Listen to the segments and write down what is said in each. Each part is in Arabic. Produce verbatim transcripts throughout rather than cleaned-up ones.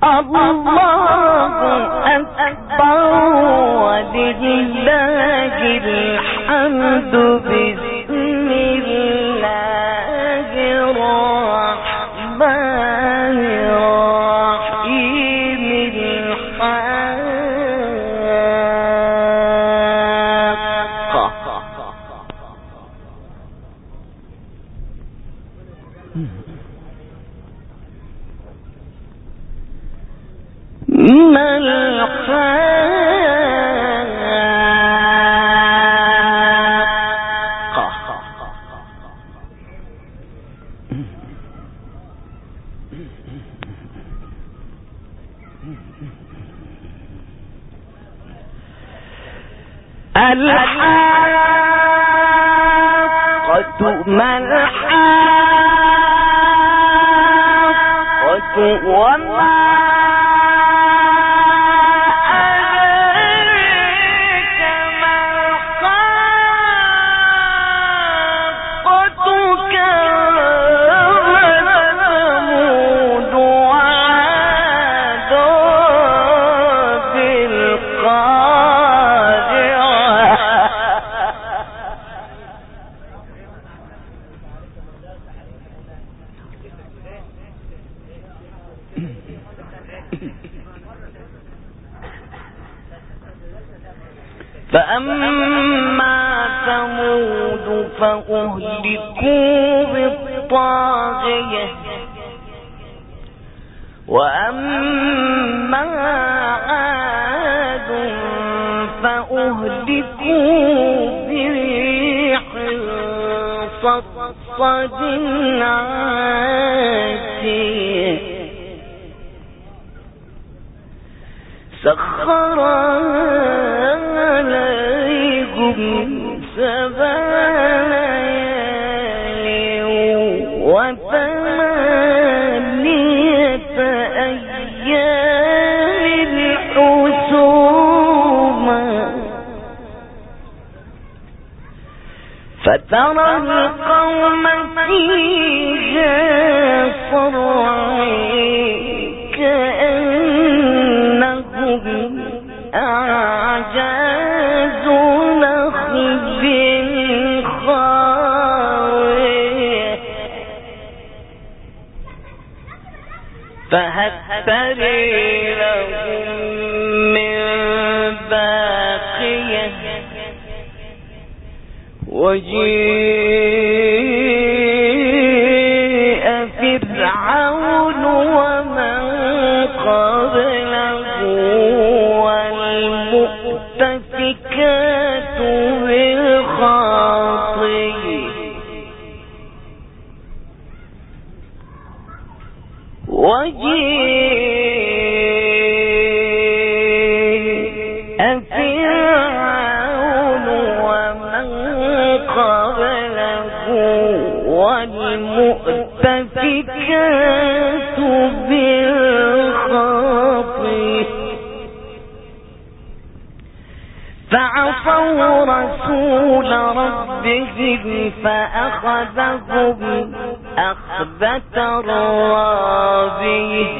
الله أكبر ولله الحمد بسم الله الرحمن الرحيم الحاقة ما الحاقة ما الحاقة وما فأما ثمود فأهلكوا بالطاغية وأما عاد فأهلكوا بريح صرصر عاتية سخرها عليكم سبع ليال وثمانية أيام حسوما فترى القوم فيها صرعى كأنهم أعجاز نخل خاوية فهل ترى لهم من باقية وجيء فرعون ومن قبله والمؤتفكات بالخاطئة وجيء فرعون ومن قبله والمؤتفكات بالخاطئة فعصوا رسول ربهم فأخذهم أخذة رابية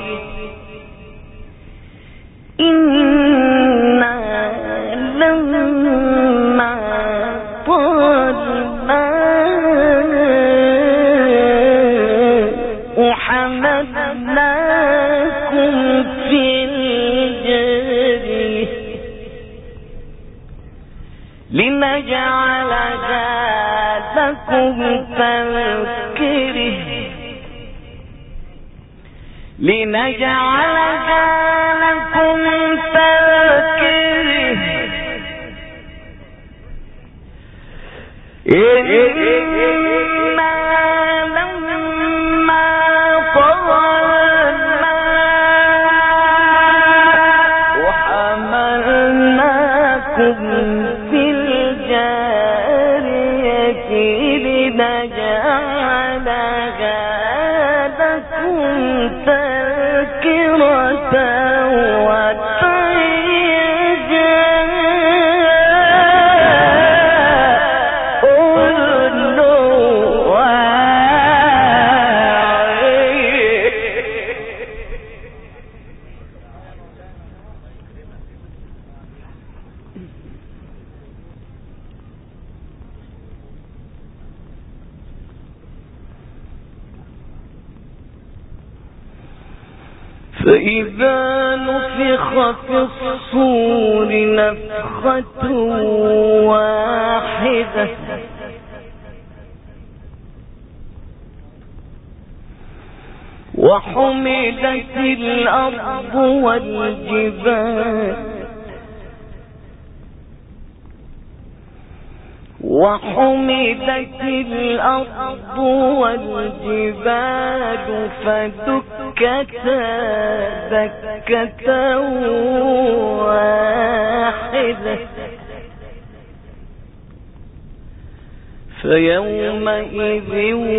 إنا لما طال الماء حملناكم في الجارية لنجعلها لكم تذكره لنجعلها لكم تذكره إنا لما طغى الماء حملناكم في الجارية لنجعلها لكم تذكرة فإذا نفخ في الصور نفخة واحدة وحملت الأرض والجبال وحملت الأرض والجبال فدكتا دكة واحدة فيومئذ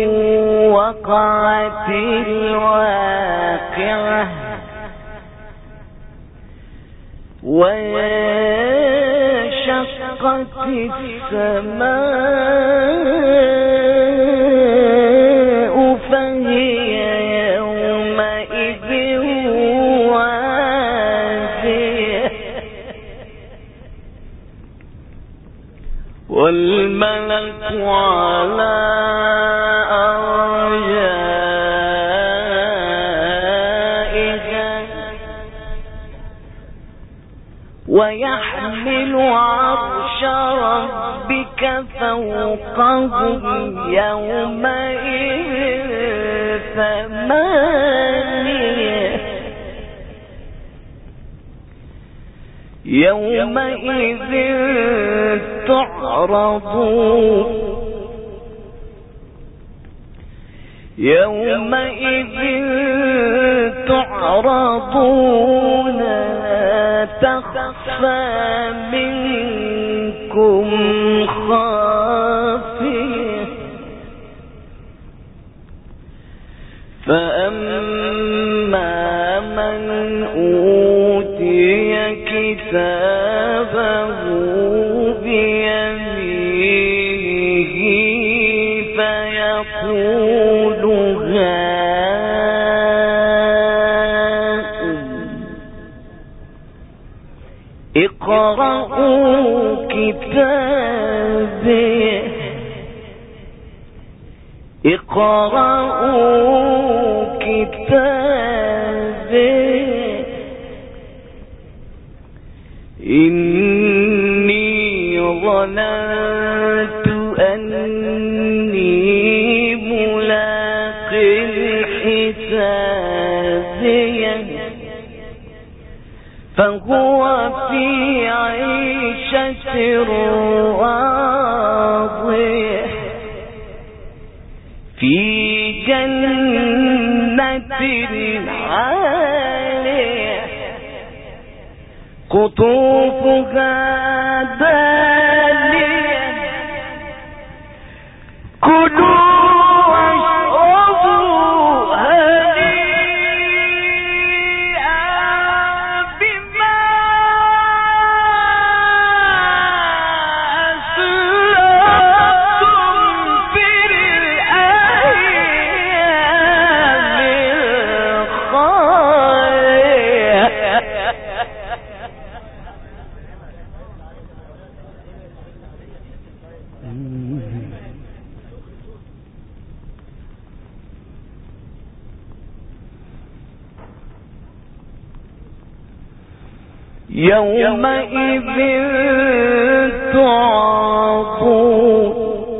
وقعت الواقعة وانشقت السماء فهي يومئذ واهية والملك على أرجائها ويحمل عرش ربك فوقهم يومئذ ثمانية يومئذ تعرضون يومئذ تعرضون لا تخفى منكم خافية فأما من أوتي كتابه بيمينه فيقول هاؤم اقرءوا كتابيه اقرءوا كتابيه إني ظننت أني ملاق حسابيه فهو في عيشة راضية في جنة عالية قطوفها دانية كلوا واشربوا هنيئا بما أسلفتم في الأيام الخالية يومئذ تعرضون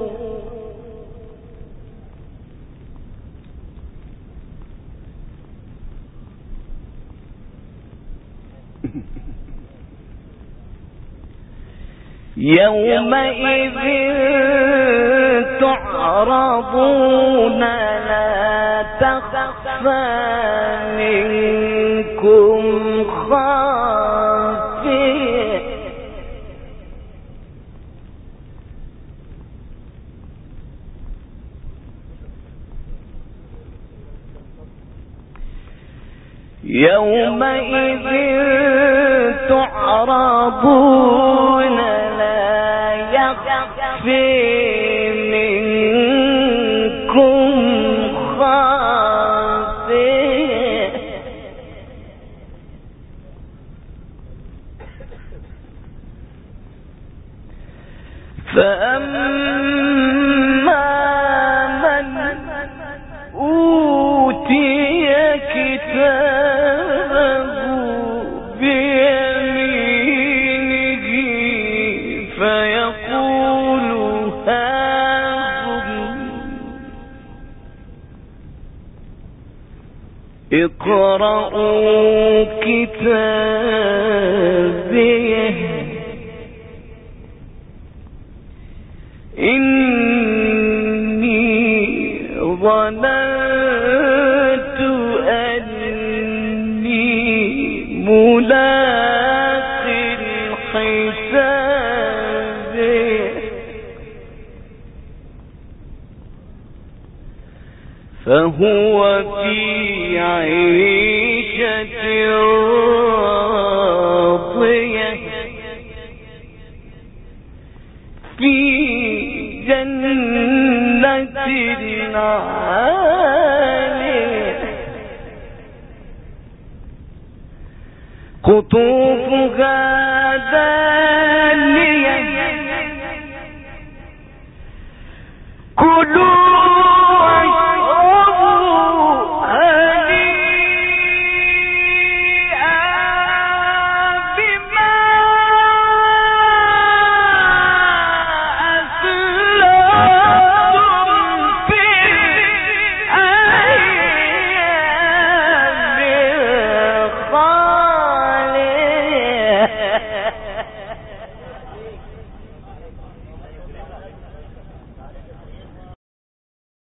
يومئذ تعرضون لا تخفى منكم خافية يومئذ تعرضون لا يخفي منكم خافية فأما من أوتي كتابه اقرأوا كتابيه إني ظننت أني ملاق حسابه فهو في عيشة راضية في جنة عالية قطوفها دانية كلوا